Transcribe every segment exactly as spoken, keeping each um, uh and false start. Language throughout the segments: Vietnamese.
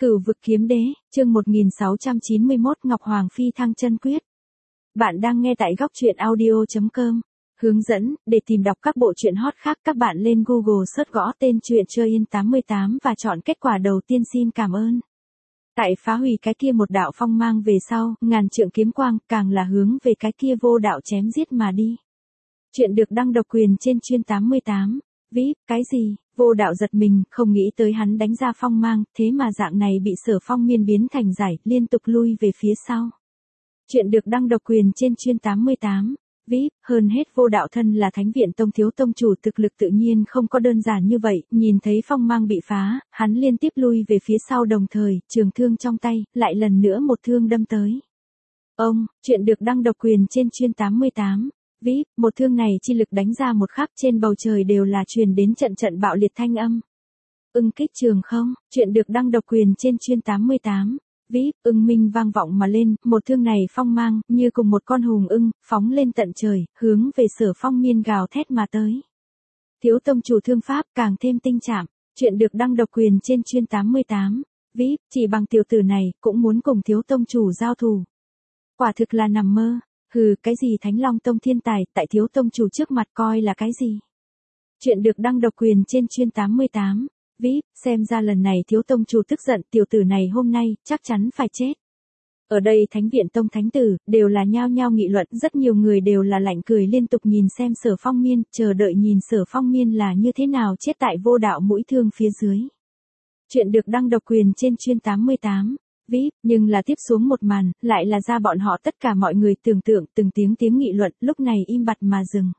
Cửu vực kiếm đế, chương một nghìn sáu trăm chín mươi mốt Ngọc Hoàng Phi thăng chân quyết. Bạn đang nghe tại góc truyện audio chấm com. Hướng dẫn, để tìm đọc các bộ truyện hot khác các bạn lên Google search gõ tên truyện chơi in tám mươi tám và chọn kết quả đầu tiên xin cảm ơn. Tại phá hủy cái kia một đạo phong mang về sau, ngàn trượng kiếm quang càng là hướng về cái kia vô đạo chém giết mà đi. Chuyện được đăng độc quyền trên chuyên tám mươi tám. Vĩ, cái gì? Vô đạo giật mình, không nghĩ tới hắn đánh ra phong mang, thế mà dạng này bị Sở Phong miên biến thành giải, liên tục lui về phía sau. Chuyện được đăng độc quyền trên chuyên tám mươi tám. Vĩ, hơn hết vô đạo thân là Thánh Viện Tông thiếu tông chủ, thực lực tự nhiên không có đơn giản như vậy, nhìn thấy phong mang bị phá, hắn liên tiếp lui về phía sau đồng thời, trường thương trong tay, lại lần nữa một thương đâm tới. Ông, chuyện được đăng độc quyền trên chuyên tám mươi tám. Vĩ, một thương này chi lực đánh ra một khắc trên bầu trời đều là truyền đến trận trận bạo liệt thanh âm. Ưng kích trường không, chuyện được đăng độc quyền trên chuyên tám mươi tám. Vĩ, ưng minh vang vọng mà lên, một thương này phong mang, như cùng một con hùng ưng, phóng lên tận trời, hướng về Sở Phong miên gào thét mà tới. Thiếu tông chủ thương pháp càng thêm tinh chạm, chuyện được đăng độc quyền trên chuyên tám mươi tám. Vĩ, chỉ bằng tiểu tử này, cũng muốn cùng thiếu tông chủ giao thủ. Quả thực là nằm mơ. Hừ, cái gì Thánh Long Tông thiên tài, tại thiếu tông chủ trước mặt coi là cái gì? Chuyện được đăng độc quyền trên chuyên tám mươi tám. Vĩ, xem ra lần này thiếu tông chủ tức giận, tiểu tử này hôm nay, chắc chắn phải chết. Ở đây Thánh Viện Tông thánh tử, đều là nhao nhao nghị luận, rất nhiều người đều là lạnh cười liên tục nhìn xem Sở Phong miên, chờ đợi nhìn Sở Phong miên là như thế nào chết tại vô đạo mũi thương phía dưới. Chuyện được đăng độc quyền trên chuyên tám mươi tám. Vĩ, nhưng là tiếp xuống một màn, lại là ra bọn họ tất cả mọi người tưởng tượng, từng tiếng tiếng nghị luận, lúc này im bặt mà dừng.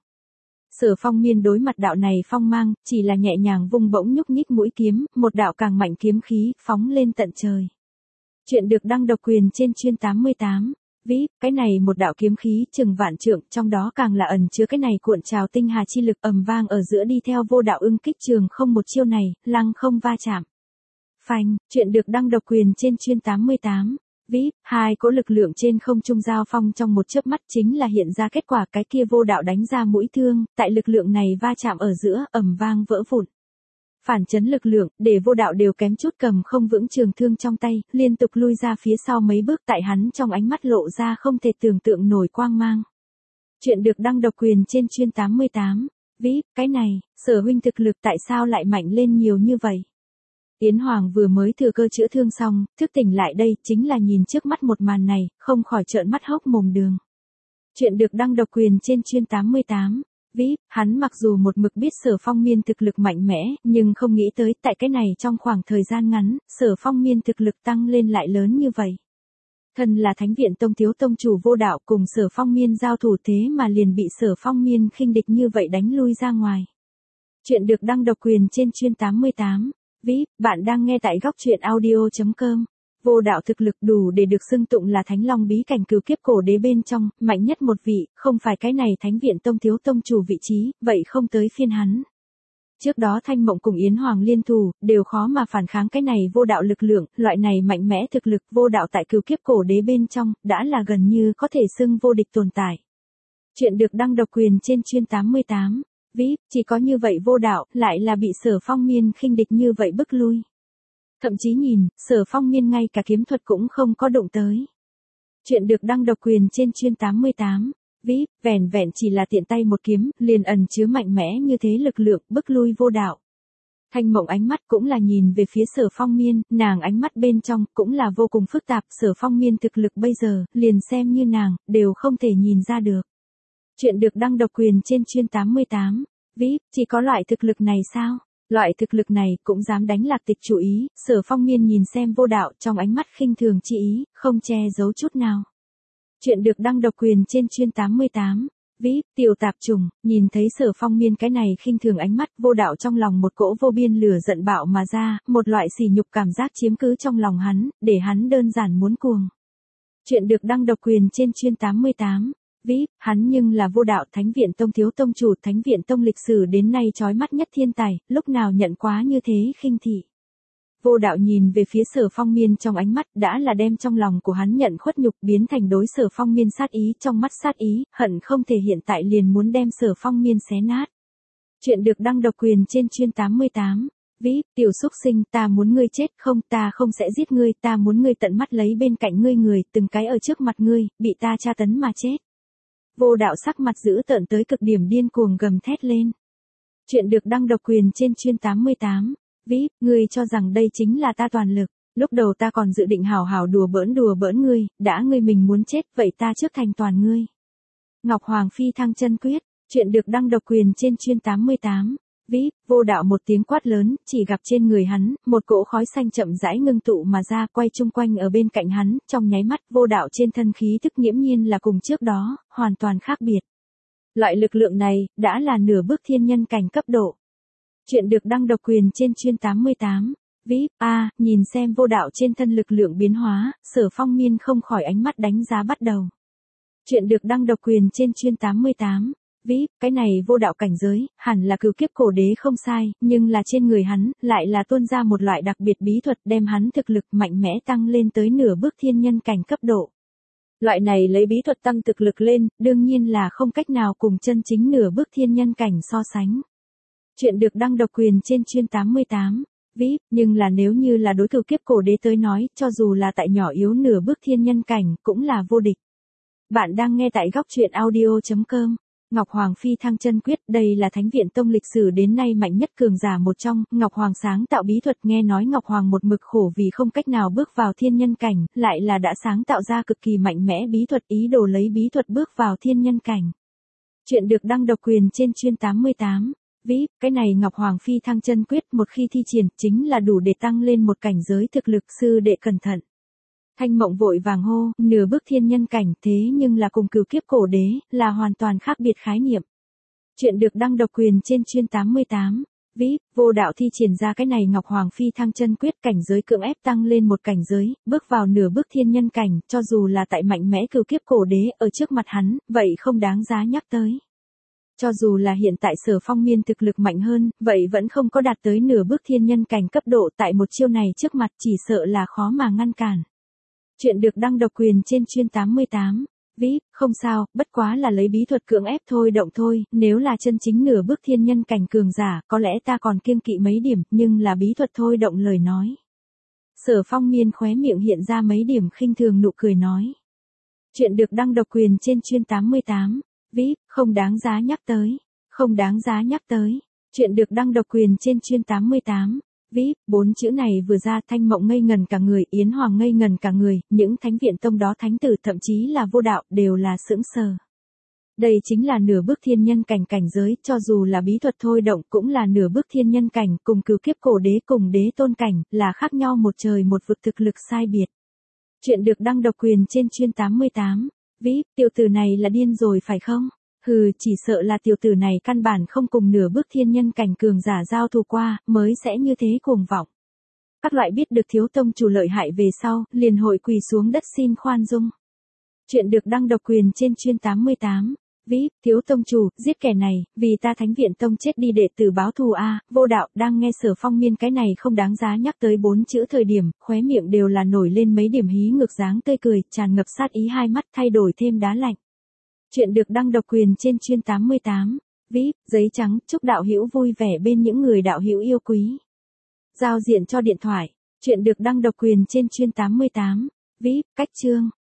Sở Phong miên đối mặt đạo này phong mang, chỉ là nhẹ nhàng vung bỗng nhúc nhích mũi kiếm, một đạo càng mạnh kiếm khí, phóng lên tận trời. Chuyện được đăng độc quyền trên chuyên tám mươi tám. Vĩ, cái này một đạo kiếm khí chừng vạn trượng, trong đó càng là ẩn chứa cái này cuộn trào tinh hà chi lực ầm vang ở giữa đi theo vô đạo ưng kích trường không một chiêu này, lăng không va chạm. Phanh, chuyện được đăng độc quyền trên chuyên tám mươi tám. Vĩ, hai cỗ lực lượng trên không trung giao phong trong một chớp mắt chính là hiện ra kết quả cái kia vô đạo đánh ra mũi thương, tại lực lượng này va chạm ở giữa, ầm vang vỡ vụn. Phản chấn lực lượng, để vô đạo đều kém chút cầm không vững trường thương trong tay, liên tục lui ra phía sau mấy bước tại hắn trong ánh mắt lộ ra không thể tưởng tượng nổi quang mang. Chuyện được đăng độc quyền trên chuyên tám mươi tám. Vĩ, cái này, Sở huynh thực lực tại sao lại mạnh lên nhiều như vậy? Yến Hoàng vừa mới thừa cơ chữa thương xong, thức tỉnh lại đây, chính là nhìn trước mắt một màn này, không khỏi trợn mắt hốc mồm đường. Chuyện được đăng độc quyền trên chuyên tám mươi tám. Vĩ, hắn mặc dù một mực biết Sở Phong miên thực lực mạnh mẽ, nhưng không nghĩ tới tại cái này trong khoảng thời gian ngắn, Sở Phong miên thực lực tăng lên lại lớn như vậy. Thân là Thánh Viện Tông thiếu tông chủ vô đạo cùng Sở Phong miên giao thủ thế mà liền bị Sở Phong miên khinh địch như vậy đánh lui ra ngoài. Chuyện được đăng độc quyền trên chuyên tám mươi tám. Vĩ, bạn đang nghe tại góc truyện audio chấm com. Vô đạo thực lực đủ để được xưng tụng là Thánh Long bí cảnh cửu kiếp cổ đế bên trong, mạnh nhất một vị, không phải cái này Thánh Viện Tông thiếu tông chủ vị trí, vậy không tới phiên hắn. Trước đó Thanh Mộng cùng Yến Hoàng liên thủ, đều khó mà phản kháng cái này vô đạo lực lượng, loại này mạnh mẽ thực lực vô đạo tại cửu kiếp cổ đế bên trong, đã là gần như có thể xưng vô địch tồn tại. Chuyện được đăng độc quyền trên chuyên tám mươi tám. Vĩ, chỉ có như vậy vô đạo, lại là bị Sở Phong miên khinh địch như vậy bức lui. Thậm chí nhìn, Sở Phong miên ngay cả kiếm thuật cũng không có đụng tới. Chuyện được đăng độc quyền trên chuyên tám mươi tám. Vĩ, vẻn vẹn chỉ là tiện tay một kiếm, liền ẩn chứa mạnh mẽ như thế lực lượng, bức lui vô đạo. Thanh Mộng ánh mắt cũng là nhìn về phía Sở Phong miên, nàng ánh mắt bên trong, cũng là vô cùng phức tạp, Sở Phong miên thực lực bây giờ, liền xem như nàng, đều không thể nhìn ra được. Chuyện được đăng độc quyền trên chuyên tám mươi tám. Vĩ, chỉ có loại thực lực này sao? Loại thực lực này cũng dám đánh lạc tịch chủ ý, Sở Phong miên nhìn xem vô đạo trong ánh mắt khinh thường chi ý, không che giấu chút nào. Chuyện được đăng độc quyền trên chuyên tám mươi tám. Vĩ, tiểu tạp trùng, nhìn thấy Sở Phong miên cái này khinh thường ánh mắt, vô đạo trong lòng một cỗ vô biên lửa giận bạo mà ra, một loại sỉ nhục cảm giác chiếm cứ trong lòng hắn, để hắn đơn giản muốn cuồng. Chuyện được đăng độc quyền trên chuyên tám mươi tám. Vĩ, hắn nhưng là vô đạo Thánh Viện Tông thiếu tông chủ, Thánh Viện Tông lịch sử đến nay chói mắt nhất thiên tài, lúc nào nhận quá như thế khinh thị. Vô đạo nhìn về phía Sở Phong miên trong ánh mắt, đã là đem trong lòng của hắn nhận khuất nhục biến thành đối Sở Phong miên sát ý, trong mắt sát ý, hận không thể hiện tại liền muốn đem Sở Phong miên xé nát. Chuyện được đăng độc quyền trên chuyên tám mươi tám. Ví, tiểu xúc sinh, ta muốn ngươi chết, không, ta không sẽ giết ngươi, ta muốn ngươi tận mắt lấy bên cạnh ngươi người, từng cái ở trước mặt ngươi, bị ta tra tấn mà chết. Vô đạo sắc mặt dữ tợn tới cực điểm điên cuồng gầm thét lên. Chuyện được đăng độc quyền trên chuyên tám mươi tám. Ví, ngươi cho rằng đây chính là ta toàn lực. Lúc đầu ta còn dự định hào hào đùa bỡn đùa bỡn ngươi, đã ngươi mình muốn chết, vậy ta trước thành toàn ngươi. Ngọc Hoàng Phi Thăng Chân Quyết. Chuyện được đăng độc quyền trên chuyên tám mươi tám. Ví, vô đạo một tiếng quát lớn, chỉ gặp trên người hắn, một cỗ khói xanh chậm rãi ngưng tụ mà ra quay chung quanh ở bên cạnh hắn, trong nháy mắt vô đạo trên thân khí thức nghiễm nhiên là cùng trước đó, hoàn toàn khác biệt. Loại lực lượng này, đã là nửa bước thiên nhân cảnh cấp độ. Chuyện được đăng độc quyền trên chuyên tám mươi tám. Ví, a à, nhìn xem vô đạo trên thân lực lượng biến hóa, Sở Phong Miên không khỏi ánh mắt đánh giá bắt đầu. Chuyện được đăng độc quyền trên chuyên tám mươi tám. Ví, cái này vô đạo cảnh giới, hẳn là cửu kiếp cổ đế không sai, nhưng là trên người hắn, lại là tuôn ra một loại đặc biệt bí thuật đem hắn thực lực mạnh mẽ tăng lên tới nửa bước thiên nhân cảnh cấp độ. Loại này lấy bí thuật tăng thực lực lên, đương nhiên là không cách nào cùng chân chính nửa bước thiên nhân cảnh so sánh. Chuyện được đăng độc quyền trên chuyên tám mươi tám. Ví, nhưng là nếu như là đối cửu kiếp cổ đế tới nói, cho dù là tại nhỏ yếu nửa bước thiên nhân cảnh, cũng là vô địch. Bạn đang nghe tại góc truyện audio chấm com. Ngọc Hoàng Phi Thăng Chân Quyết, đây là Thánh Viện Tông lịch sử đến nay mạnh nhất cường giả một trong, Ngọc Hoàng sáng tạo bí thuật, nghe nói Ngọc Hoàng một mực khổ vì không cách nào bước vào thiên nhân cảnh, lại là đã sáng tạo ra cực kỳ mạnh mẽ bí thuật, ý đồ lấy bí thuật bước vào thiên nhân cảnh. Chuyện được đăng độc quyền trên chuyên tám mươi tám. Ví, cái này Ngọc Hoàng Phi Thăng Chân Quyết một khi thi triển, chính là đủ để tăng lên một cảnh giới thực lực, sư đệ cẩn thận. Thanh Mộng vội vàng hô, nửa bước thiên nhân cảnh, thế nhưng là cùng cửu kiếp cổ đế, là hoàn toàn khác biệt khái niệm. Chuyện được đăng độc quyền trên chuyên tám mươi tám. Ví, vô đạo thi triển ra cái này Ngọc Hoàng Phi Thăng Chân Quyết, cảnh giới cưỡng ép tăng lên một cảnh giới, bước vào nửa bước thiên nhân cảnh, cho dù là tại mạnh mẽ cửu kiếp cổ đế ở trước mặt hắn, vậy không đáng giá nhắc tới. Cho dù là hiện tại Sở Phong Miên thực lực mạnh hơn, vậy vẫn không có đạt tới nửa bước thiên nhân cảnh cấp độ, tại một chiêu này trước mặt chỉ sợ là khó mà ngăn cản. Chuyện được đăng độc quyền trên chuyên tám mươi tám. Ví, không sao, bất quá là lấy bí thuật cưỡng ép thôi động thôi, nếu là chân chính nửa bước thiên nhân cảnh cường giả, có lẽ ta còn kiêng kỵ mấy điểm, nhưng là bí thuật thôi động lời nói. Sở Phong Miên khóe miệng hiện ra mấy điểm khinh thường nụ cười nói. Chuyện được đăng độc quyền trên chuyên tám mươi tám. Ví, không đáng giá nhắc tới, không đáng giá nhắc tới. Chuyện được đăng độc quyền trên chuyên tám mươi tám. Ví, bốn chữ này vừa ra, Thanh Mộng ngây ngần cả người, Yến Hoàng ngây ngần cả người, những Thánh Viện Tông đó thánh tử thậm chí là vô đạo, đều là sững sờ. Đây chính là nửa bước thiên nhân cảnh cảnh giới, cho dù là bí thuật thôi động cũng là nửa bước thiên nhân cảnh, cùng cửu kiếp cổ đế cùng đế tôn cảnh, là khác nhau một trời một vực thực lực sai biệt. Chuyện được đăng độc quyền trên chuyên tám mươi tám. Ví, tiểu tử này là điên rồi phải không? Hừ, chỉ sợ là tiểu tử này căn bản không cùng nửa bước thiên nhân cảnh cường giả giao thủ qua, mới sẽ như thế cuồng vọng. Các loại biết được thiếu tông chủ lợi hại về sau, liền hội quỳ xuống đất xin khoan dung. Chuyện được đăng độc quyền trên chuyên tám mươi tám. Ví, thiếu tông chủ, giết kẻ này, vì ta Thánh Viện Tông chết đi đệ tử báo thù a. Vô đạo đang nghe Sở Phong Miên cái này không đáng giá nhắc tới bốn chữ thời điểm, khóe miệng đều là nổi lên mấy điểm hí ngược dáng tươi cười, tràn ngập sát ý, hai mắt thay đổi thêm đá lạnh. Chuyện được đăng độc quyền trên chuyên tám mươi tám. Ví, giấy trắng, chúc đạo hữu vui vẻ bên những người đạo hữu yêu quý. Giao diện cho điện thoại. Chuyện được đăng độc quyền trên chuyên tám mươi tám. Ví, cách chương.